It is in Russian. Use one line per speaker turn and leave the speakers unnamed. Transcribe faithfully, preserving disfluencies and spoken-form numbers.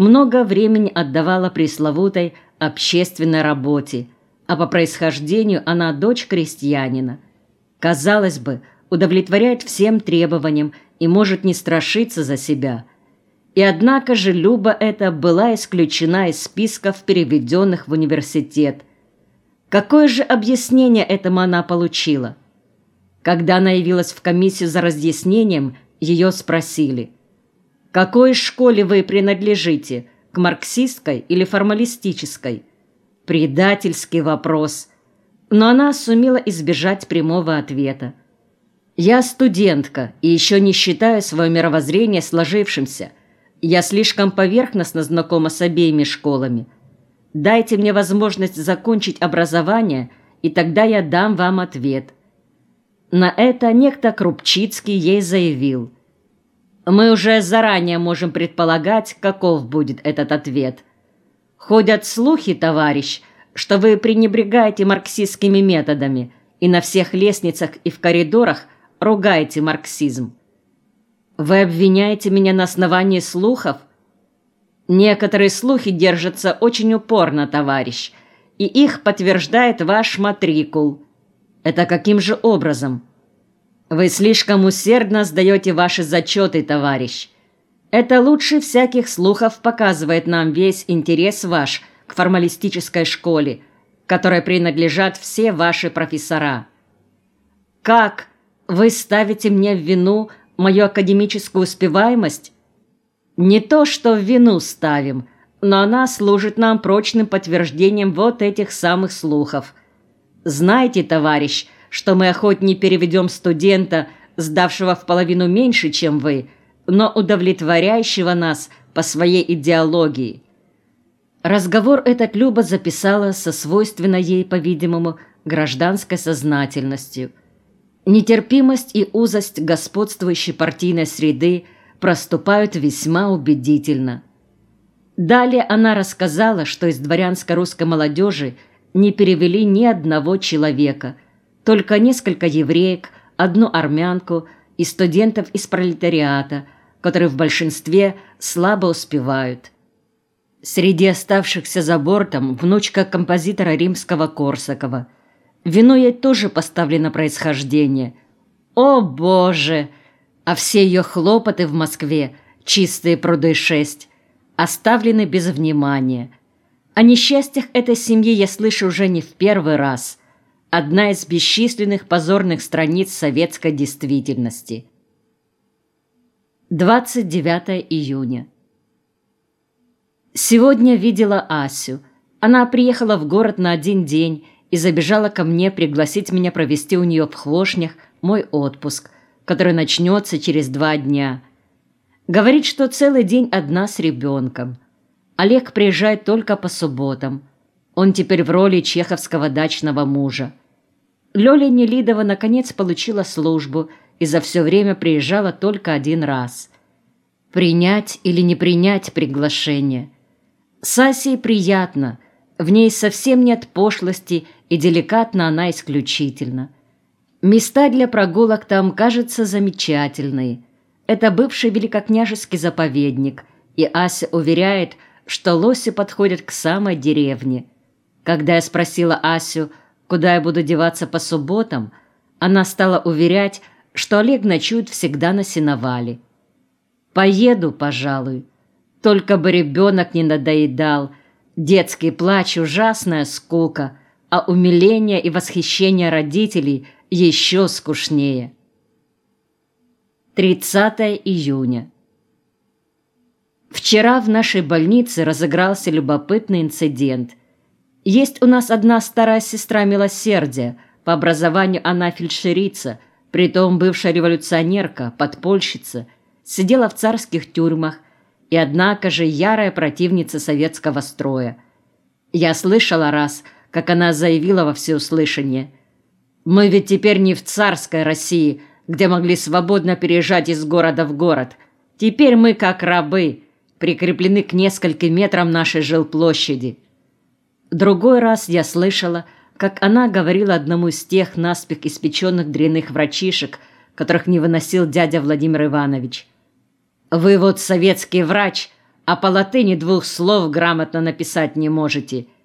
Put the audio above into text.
много времени отдавала пресловутой общественной работе, а по происхождению она дочь крестьянина. Казалось бы, удовлетворяет всем требованиям и может не страшиться за себя. И однако же Люба эта была исключена из списков переведенных в университет. Какое же объяснение этому она получила? Когда она явилась в комиссию за разъяснением, ее спросили: «К какой школе вы принадлежите, к марксистской или формалистической?» Предательский вопрос. Но она сумела избежать прямого ответа. «Я студентка и еще не считаю свое мировоззрение сложившимся. Я слишком поверхностно знакома с обеими школами. Дайте мне возможность закончить образование, и тогда я дам вам ответ». На это некто Крупчицкий ей заявил: «Мы уже заранее можем предполагать, каков будет этот ответ. Ходят слухи, товарищ, что вы пренебрегаете марксистскими методами и на всех лестницах и в коридорах ругаете марксизм». «Вы обвиняете меня на основании слухов?» «Некоторые слухи держатся очень упорно, товарищ, и их подтверждает ваш матрикул». «Это каким же образом?» «Вы слишком усердно сдаете ваши зачеты, товарищ. Это лучше всяких слухов показывает нам весь интерес ваш к формалистической школе, к которой принадлежат все ваши профессора». «Как? Вы ставите мне в вину мою академическую успеваемость?» «Не то, что в вину ставим, но она служит нам прочным подтверждением вот этих самых слухов. Знаете, товарищ, что мы охотнее переведем студента, сдавшего в половину меньше, чем вы, но удовлетворяющего нас по своей идеологии». Разговор этот Люба записала со свойственной ей, по-видимому, гражданской сознательностью. Нетерпимость и узость господствующей партийной среды проступают весьма убедительно. Далее она рассказала, что из дворянской русской молодежи не перевели ни одного человека, только несколько евреек, одну армянку и студентов из пролетариата, которые в большинстве слабо успевают. Среди оставшихся за бортом внучка композитора римского Корсакова. Вину ей тоже поставлено происхождение. О, Боже! А все ее хлопоты в Москве, чистые пруды шесть, оставлены без внимания. О несчастьях этой семьи я слышу уже не в первый раз. Одна из бесчисленных позорных страниц советской действительности. двадцать девятое июня. Сегодня видела Асю. Она приехала в город на один день и забежала ко мне пригласить меня провести у нее в Хвошнях мой отпуск, который начнется через два дня. Говорит, что целый день одна с ребенком. Олег приезжает только по субботам. Он теперь в роли чеховского дачного мужа. Лёля Нелидова наконец получила службу и за все время приезжала только один раз. Принять или не принять приглашение? С Асей приятно, в ней совсем нет пошлости, и деликатна она исключительно. Места для прогулок там, кажется, замечательные. Это бывший великокняжеский заповедник, и Ася уверяет, что лоси подходят к самой деревне. Когда я спросила Асю, куда я буду деваться по субботам, она стала уверять, что Олег ночует всегда на сеновале. «Поеду, пожалуй. Только бы ребенок не надоедал. Детский плач — ужасная скука, а умиление и восхищение родителей еще скучнее». тридцатое июня. Вчера в нашей больнице разыгрался любопытный инцидент. Есть у нас одна старая сестра милосердия, по образованию она фельдшерица, притом бывшая революционерка, подпольщица, сидела в царских тюрьмах и, однако же, ярая противница советского строя. Я слышала раз, как она заявила во всеуслышание: «Мы ведь теперь не в царской России, где могли свободно переезжать из города в город. Теперь мы, как рабы, прикреплены к нескольким метрам нашей жилплощади». Другой раз я слышала, как она говорила одному из тех наспех испеченных дрянных врачишек, которых не выносил дядя Владимир Иванович: «Вы вот советский врач, а по латыни двух слов грамотно написать не можете.